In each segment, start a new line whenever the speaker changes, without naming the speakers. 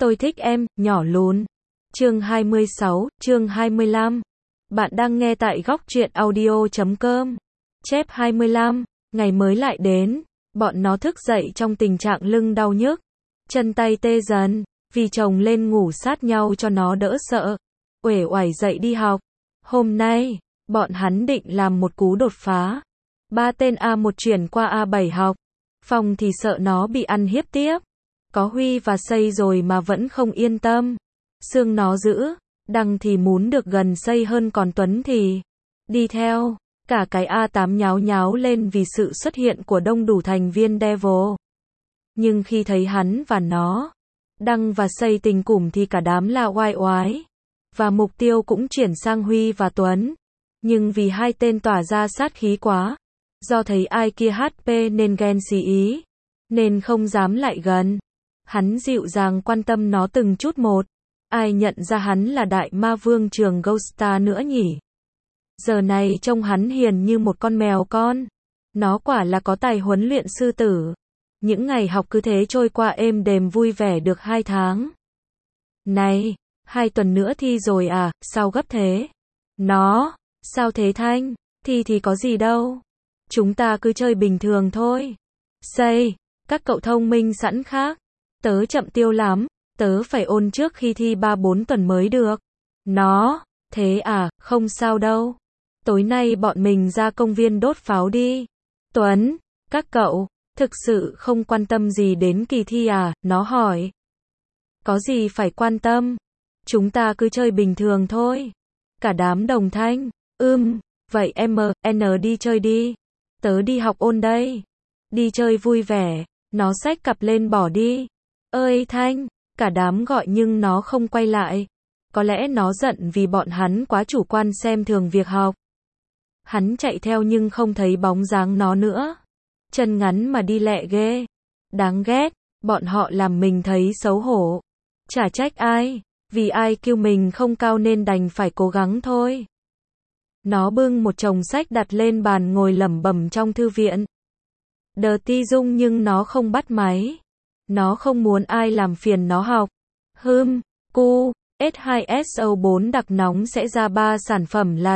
Tôi thích em, nhỏ lún. Chương 26, chương 25. Bạn đang nghe tại góc truyện audio.com. Chép 25. Ngày mới lại đến. Bọn nó thức dậy trong tình trạng lưng đau nhức, chân tay tê dần, vì chồng lên ngủ sát nhau cho nó đỡ sợ. Uể oải dậy đi học. Hôm nay, bọn hắn định làm một cú đột phá. 3 tên A1 chuyển qua A7 học. Phong thì sợ nó bị ăn hiếp tiếp. Có Huy và Xây rồi mà vẫn không yên tâm. Sương nó giữ, Đăng thì muốn được gần Xây hơn, còn Tuấn thì đi theo. Cả cái A8 nháo nháo lên vì sự xuất hiện của đông đủ thành viên Devil. Nhưng khi thấy hắn và nó, Đăng và Xây tình củm thì cả đám là oai oái. Và mục tiêu cũng chuyển sang Huy và Tuấn. Nhưng vì hai tên tỏa ra sát khí quá, do thấy ai kia HP nên ghen xì ý, nên không dám lại gần. Hắn dịu dàng quan tâm nó từng chút một. Ai nhận ra hắn là đại ma vương trường Ghosta nữa nhỉ? Giờ này trông hắn hiền như một con mèo con. Nó quả là có tài huấn luyện sư tử. Những ngày học cứ thế trôi qua êm đềm vui vẻ được 2 tháng. Này, 2 tuần nữa thi rồi à, sao gấp thế? Nó, sao thế Thanh? Thi thì có gì đâu. Chúng ta cứ chơi bình thường thôi. Xây, các cậu thông minh sẵn khác. Tớ chậm tiêu lắm, tớ phải ôn trước khi thi 3-4 tuần mới được. Nó, thế à, không sao đâu. Tối nay bọn mình ra công viên đốt pháo đi. Tuấn, các cậu, thực sự không quan tâm gì đến kỳ thi à, nó hỏi. Có gì phải quan tâm. Chúng ta cứ chơi bình thường thôi. Cả đám đồng thanh, vậy em, đi chơi đi. Tớ đi học ôn đây. Đi chơi vui vẻ, nó xách cặp lên bỏ đi. Ơi Thanh, cả đám gọi nhưng nó không quay lại. Có lẽ nó giận vì bọn hắn quá chủ quan xem thường việc học. Hắn chạy theo nhưng không thấy bóng dáng nó nữa. Chân ngắn mà đi lẹ ghê. Đáng ghét, bọn họ làm mình thấy xấu hổ. Chả trách ai, vì ai kêu mình không cao nên đành phải cố gắng thôi. Nó bưng một chồng sách đặt lên bàn ngồi lẩm bẩm trong thư viện. Đờ ti dung nhưng nó không bắt máy. Nó không muốn ai làm phiền nó học. Cu, S2SO4 đặc nóng sẽ ra 3 sản phẩm là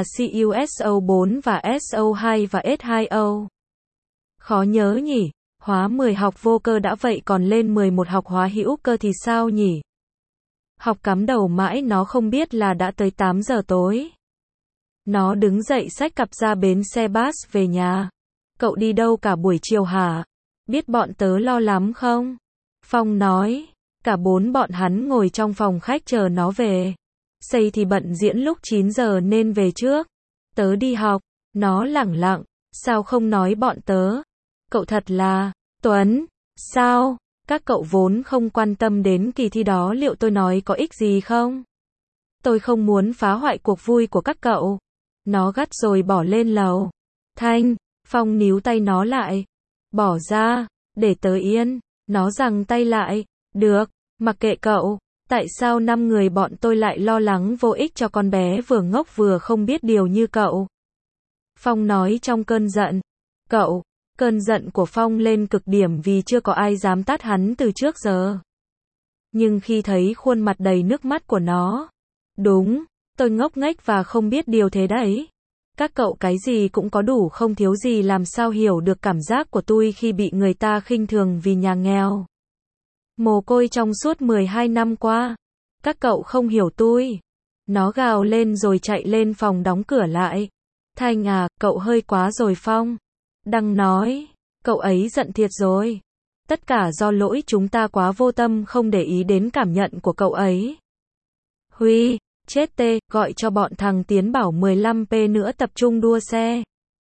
CuSO4 và SO2 và S2O. Khó nhớ nhỉ, hóa 10 học vô cơ đã vậy còn lên 11 học hóa hữu cơ thì sao nhỉ? Học cắm đầu mãi nó không biết là đã tới 8 giờ tối. Nó đứng dậy xách cặp ra bến xe bus về nhà. Cậu đi đâu cả buổi chiều hả? Biết bọn tớ lo lắm không? Phong nói. Cả 4 bọn hắn ngồi trong phòng khách chờ nó về. Xây thì bận diễn lúc 9 giờ nên về trước. Tớ đi học. Nó lẳng lặng. Sao không nói bọn tớ? Cậu thật là, Tuấn. Sao? Các cậu vốn không quan tâm đến kỳ thi đó, liệu tôi nói có ích gì không? Tôi không muốn phá hoại cuộc vui của các cậu. Nó gắt rồi bỏ lên lầu. Thanh, Phong níu tay nó lại. Bỏ ra, để tớ yên. Nó giằng tay lại. Được, mặc kệ cậu. Tại sao 5 người bọn tôi lại lo lắng vô ích cho con bé vừa ngốc vừa không biết điều như cậu? Phong nói trong cơn giận. Cậu, cơn giận của Phong lên cực điểm vì chưa có ai dám tát hắn từ trước giờ. Nhưng khi thấy khuôn mặt đầy nước mắt của nó. Đúng, tôi ngốc nghếch và không biết điều thế đấy. Các cậu cái gì cũng có đủ không thiếu gì, làm sao hiểu được cảm giác của tôi khi bị người ta khinh thường vì nhà nghèo. Mồ côi trong suốt 12 năm qua. Các cậu không hiểu tôi. Nó gào lên rồi chạy lên phòng đóng cửa lại. Thanh à, cậu hơi quá rồi Phong. Đăng nói, cậu ấy giận thiệt rồi. Tất cả do lỗi chúng ta quá vô tâm không để ý đến cảm nhận của cậu ấy. Huy, chết tê, gọi cho bọn thằng Tiến bảo 15p nữa tập trung đua xe.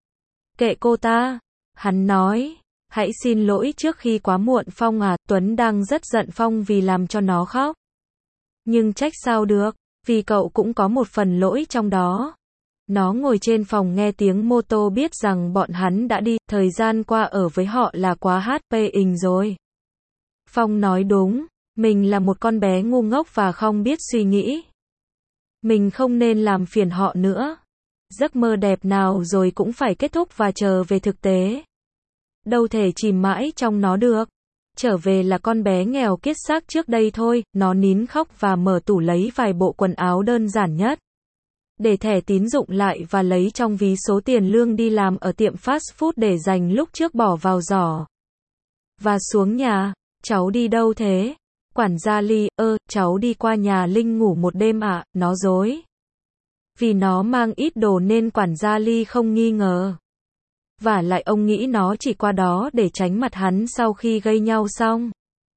Kệ cô ta. Hắn nói, hãy xin lỗi trước khi quá muộn Phong à. Tuấn đang rất giận Phong vì làm cho nó khóc. Nhưng trách sao được, vì cậu cũng có một phần lỗi trong đó. Nó ngồi trên phòng nghe tiếng mô tô biết rằng bọn hắn đã đi, thời gian qua ở với họ là quá HP ình rồi. Phong nói đúng, mình là một con bé ngu ngốc và không biết suy nghĩ. Mình không nên làm phiền họ nữa. Giấc mơ đẹp nào rồi cũng phải kết thúc và trở về thực tế. Đâu thể chìm mãi trong nó được. trở về là con bé nghèo kiết xác trước đây thôi, nó nín khóc và mở tủ lấy vài bộ quần áo đơn giản nhất. Để thẻ tín dụng lại và lấy trong ví số tiền lương đi làm ở tiệm fast food để dành lúc trước bỏ vào giỏ. Và xuống nhà, cháu đi đâu thế? Quản gia Ly, cháu đi qua nhà Linh ngủ một đêm ạ, nó dối. Vì nó mang ít đồ nên quản gia Ly không nghi ngờ. Vả lại ông nghĩ nó chỉ qua đó để tránh mặt hắn sau khi gây nhau xong.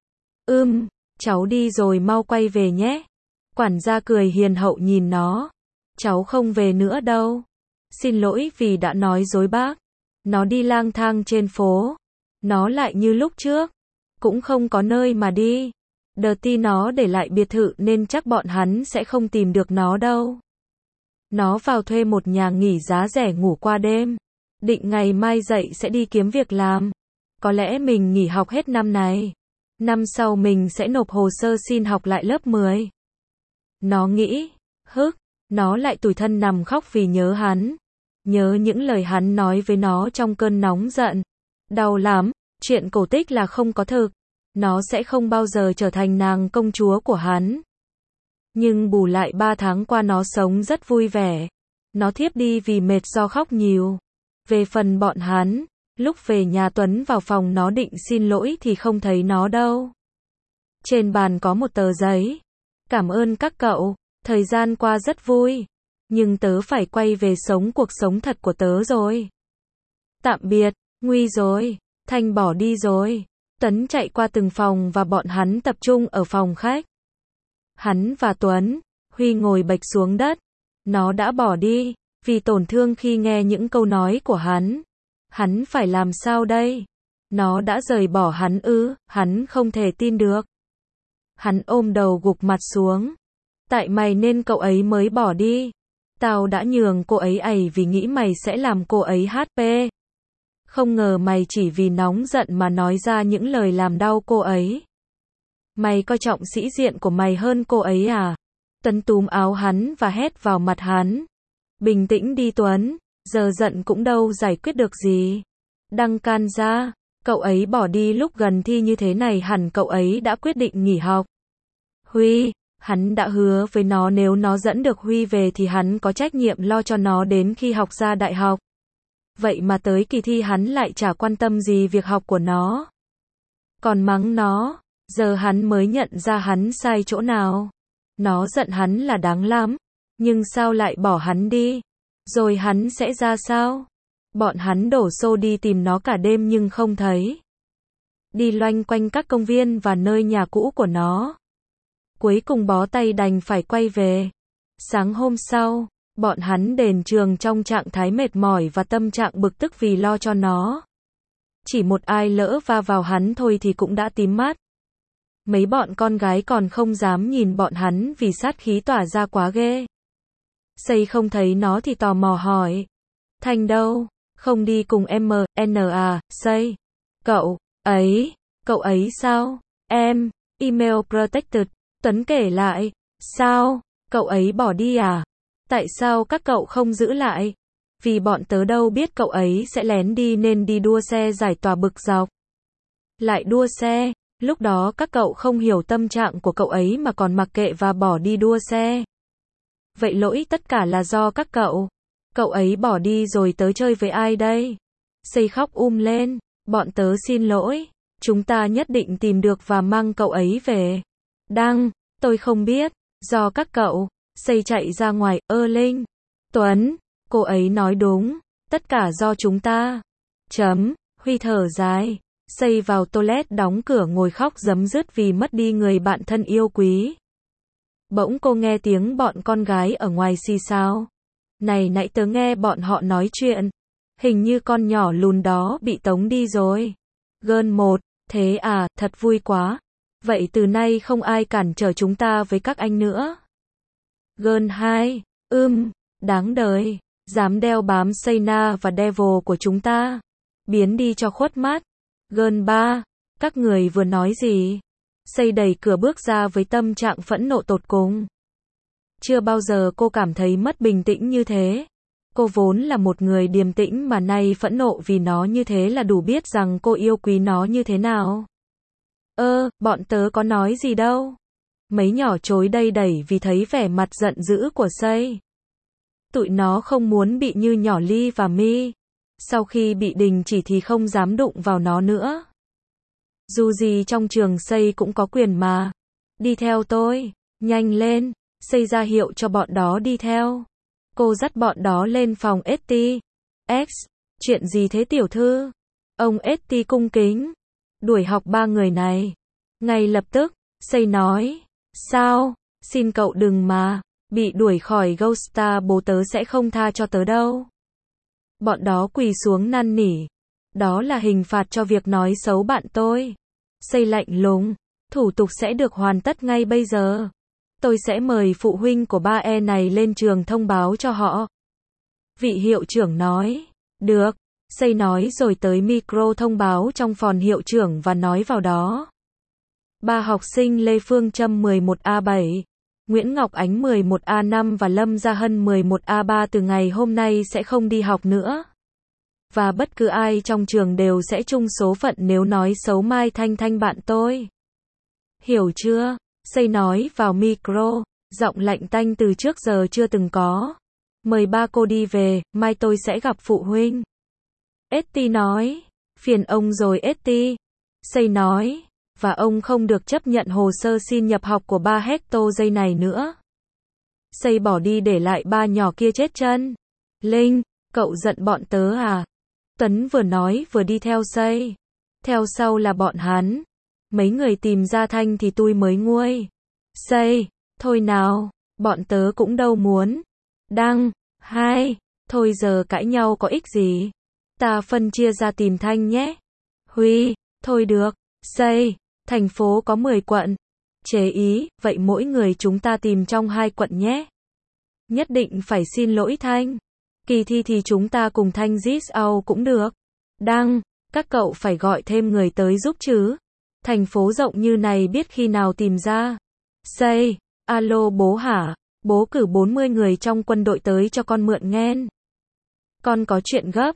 Cháu đi rồi mau quay về nhé. Quản gia cười hiền hậu nhìn nó. Cháu không về nữa đâu. Xin lỗi vì đã nói dối bác. Nó đi lang thang trên phố. Nó lại như lúc trước. Cũng không có nơi mà đi. Đợt ti nó để lại biệt thự nên chắc bọn hắn sẽ không tìm được nó đâu. Nó vào thuê một nhà nghỉ giá rẻ ngủ qua đêm. Định ngày mai dậy sẽ đi kiếm việc làm. Có lẽ mình nghỉ học hết năm này. Năm sau mình sẽ nộp hồ sơ xin học lại lớp 10. Nó nghĩ, nó lại tủi thân nằm khóc vì nhớ hắn. Nhớ những lời hắn nói với nó trong cơn nóng giận. Đau lắm, chuyện cổ tích là không có thực. Nó sẽ không bao giờ trở thành nàng công chúa của hắn. Nhưng bù lại 3 tháng qua nó sống rất vui vẻ. Nó thiếp đi vì mệt do khóc nhiều. Về phần bọn hắn, lúc về nhà Tuấn vào phòng nó định xin lỗi thì không thấy nó đâu. Trên bàn có một tờ giấy. Cảm ơn các cậu, thời gian qua rất vui. Nhưng tớ phải quay về sống cuộc sống thật của tớ rồi. Tạm biệt, nguy rồi, Thanh bỏ đi rồi. Tuấn chạy qua từng phòng và bọn hắn tập trung ở phòng khách. Hắn và Tuấn, Huy ngồi bệch xuống đất. Nó đã bỏ đi, vì tổn thương khi nghe những câu nói của hắn. Hắn phải làm sao đây? Nó đã rời bỏ hắn ư? Hắn không thể tin được. Hắn ôm đầu gục mặt xuống. Tại mày nên cậu ấy mới bỏ đi. Tao đã nhường cô ấy vì nghĩ mày sẽ làm cô ấy HP. Không ngờ mày chỉ vì nóng giận mà nói ra những lời làm đau cô ấy. Mày coi trọng sĩ diện của mày hơn cô ấy à? Tuấn túm áo hắn và hét vào mặt hắn. Bình tĩnh đi Tuấn, giờ giận cũng đâu giải quyết được gì. Đăng can ra, cậu ấy bỏ đi lúc gần thi như thế này hẳn cậu ấy đã quyết định nghỉ học. Huy, hắn đã hứa với nó nếu nó dẫn được Huy về thì hắn có trách nhiệm lo cho nó đến khi học ra đại học. Vậy mà tới kỳ thi hắn lại chả quan tâm gì việc học của nó. Còn mắng nó, giờ hắn mới nhận ra hắn sai chỗ nào. Nó giận hắn là đáng lắm, nhưng sao lại bỏ hắn đi? Rồi hắn sẽ ra sao? Bọn hắn đổ xô đi tìm nó cả đêm nhưng không thấy. Đi loanh quanh các công viên và nơi nhà cũ của nó. Cuối cùng bó tay đành phải quay về. Sáng hôm sau, bọn hắn đến trường trong trạng thái mệt mỏi và tâm trạng bực tức vì lo cho nó. Chỉ một ai lỡ va vào hắn thôi thì cũng đã tím mắt. Mấy bọn con gái còn không dám nhìn bọn hắn vì sát khí tỏa ra quá ghê. Xây không thấy nó thì tò mò hỏi. Thanh đâu? Không đi cùng em à, Xây. Cậu ấy sao? Em, email protected. Tuấn kể lại. Sao? Cậu ấy bỏ đi à? Tại sao các cậu không giữ lại? Vì bọn tớ đâu biết cậu ấy sẽ lén đi nên đi đua xe giải tỏa bực dọc. Lại đua xe, lúc đó các cậu không hiểu tâm trạng của cậu ấy mà còn mặc kệ và bỏ đi đua xe. Vậy lỗi tất cả là do các cậu. Cậu ấy bỏ đi rồi tớ chơi với ai đây? Xây khóc lên. Bọn tớ xin lỗi. Chúng ta nhất định tìm được và mang cậu ấy về. Đăng, tôi không biết. Do các cậu. Xây chạy ra ngoài, Linh. Tuấn, cô ấy nói đúng. Tất cả do chúng ta. Huy thở dài. Xây vào toilet đóng cửa ngồi khóc rấm rứt vì mất đi người bạn thân yêu quý. Bỗng cô nghe tiếng bọn con gái ở ngoài xì xào. Này nãy tớ nghe bọn họ nói chuyện. Hình như con nhỏ lùn đó bị tống đi rồi. Girl 1, thế à, thật vui quá. Vậy từ nay không ai cản trở chúng ta với các anh nữa. Girl 2, đáng đời. Dám đeo bám Sayna và Devil của chúng ta. Biến đi cho khuất mắt. Girl 3, các người vừa nói gì? Xây đẩy cửa bước ra với tâm trạng phẫn nộ tột cùng. Chưa bao giờ cô cảm thấy mất bình tĩnh như thế. Cô vốn là một người điềm tĩnh mà nay phẫn nộ vì nó như thế là đủ biết rằng cô yêu quý nó như thế nào. Bọn tớ có nói gì đâu. Mấy nhỏ chối đây đẩy vì thấy vẻ mặt giận dữ của Xây. Tụi nó không muốn bị như nhỏ Ly và Mi. Sau khi bị đình chỉ thì không dám đụng vào nó nữa. Dù gì trong trường Xây cũng có quyền mà. Đi theo tôi, nhanh lên, Xây ra hiệu cho bọn đó đi theo. Cô dắt bọn đó lên phòng Etty. Chuyện gì thế tiểu thư? Ông Etty cung kính. Đuổi học ba người này. Ngay lập tức, Xây nói. Sao? Xin cậu đừng mà. Bị đuổi khỏi Ghosta bố tớ sẽ không tha cho tớ đâu. Bọn đó quỳ xuống năn nỉ. Đó là hình phạt cho việc nói xấu bạn tôi. Xây lạnh lùng. Thủ tục sẽ được hoàn tất ngay bây giờ. Tôi sẽ mời phụ huynh của ba e này lên trường thông báo cho họ. Vị hiệu trưởng nói. Được. Xây nói rồi tới micro thông báo trong phòng hiệu trưởng và nói vào đó. Ba học sinh Lê Phương Trâm 11A7, Nguyễn Ngọc Ánh 11A5 và Lâm Gia Hân 11A3 từ ngày hôm nay sẽ không đi học nữa. Và bất cứ ai trong trường đều sẽ chung số phận nếu nói xấu Mai Thanh Thanh bạn tôi. Hiểu chưa? Xây nói vào micro, giọng lạnh tanh từ trước giờ chưa từng có. Mời ba cô đi về, mai tôi sẽ gặp phụ huynh. Etty nói. Phiền ông rồi Etty. Xây nói. Và ông không được chấp nhận hồ sơ xin nhập học của ba Hector giây này nữa. Xây bỏ đi để lại ba nhỏ kia chết chân. Linh, cậu giận bọn tớ à? Tuấn vừa nói vừa đi theo Xây. Theo sau là bọn hắn. Mấy người tìm ra Thanh thì tôi mới nguôi. Xây, thôi nào, bọn tớ cũng đâu muốn. Đăng, hai, thôi giờ cãi nhau có ích gì. Ta phân chia ra tìm Thanh nhé. Huy, thôi được. Xây, thành phố có 10 quận. Chế ý, vậy mỗi người chúng ta tìm trong 2 quận nhé. Nhất định phải xin lỗi Thanh. Kỳ thi thì chúng ta cùng Thanh Zis out cũng được. Đăng, các cậu phải gọi thêm người tới giúp chứ. Thành phố rộng như này biết khi nào tìm ra. Xây, alo bố hả? Bố cử 40 người trong quân đội tới cho con mượn nghen. Con có chuyện gấp.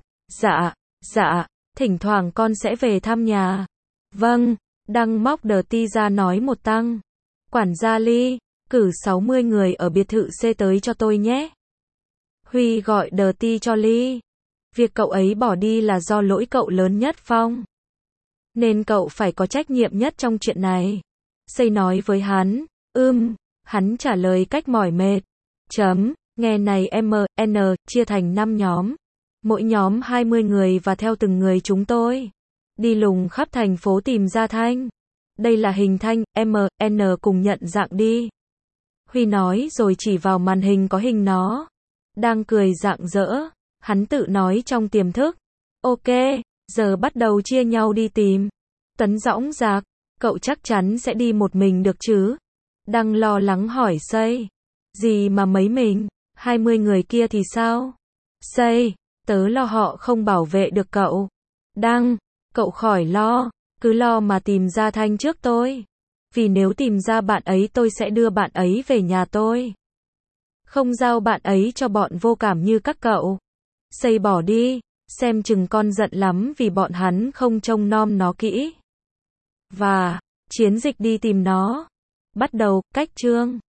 Dạ, thỉnh thoảng con sẽ về thăm nhà. Vâng, Đăng móc Dirty ra nói một tăng. Quản gia Ly, cử 60 người ở biệt thự C tới cho tôi nhé. Huy gọi Dirty cho Ly. Việc cậu ấy bỏ đi là do lỗi cậu lớn nhất Phong. Nên cậu phải có trách nhiệm nhất trong chuyện này. Xây nói với hắn. Hắn trả lời cách mỏi mệt. Nghe này MN, chia thành 5 nhóm. Mỗi nhóm 20 người và theo từng người chúng tôi. Đi lùng khắp thành phố tìm ra Thanh. Đây là hình Thanh, MN cùng nhận dạng đi. Huy nói rồi chỉ vào màn hình có hình nó. Đang cười rạng rỡ. Hắn tự nói trong tiềm thức. Ok, giờ bắt đầu chia nhau đi tìm. Tấn dõng dạc, cậu chắc chắn sẽ đi một mình được chứ? Đang lo lắng hỏi Xây. Gì mà mấy mình, 20 người kia thì sao? Xây, tớ lo họ không bảo vệ được cậu. Đăng, cậu khỏi lo, cứ lo mà tìm ra Thanh trước tôi. Vì nếu tìm ra bạn ấy tôi sẽ đưa bạn ấy về nhà tôi. Không giao bạn ấy cho bọn vô cảm như các cậu. Xây bỏ đi, xem chừng con giận lắm vì bọn hắn không trông nom nó kỹ. Và, chiến dịch đi tìm nó. Bắt đầu, cách chương.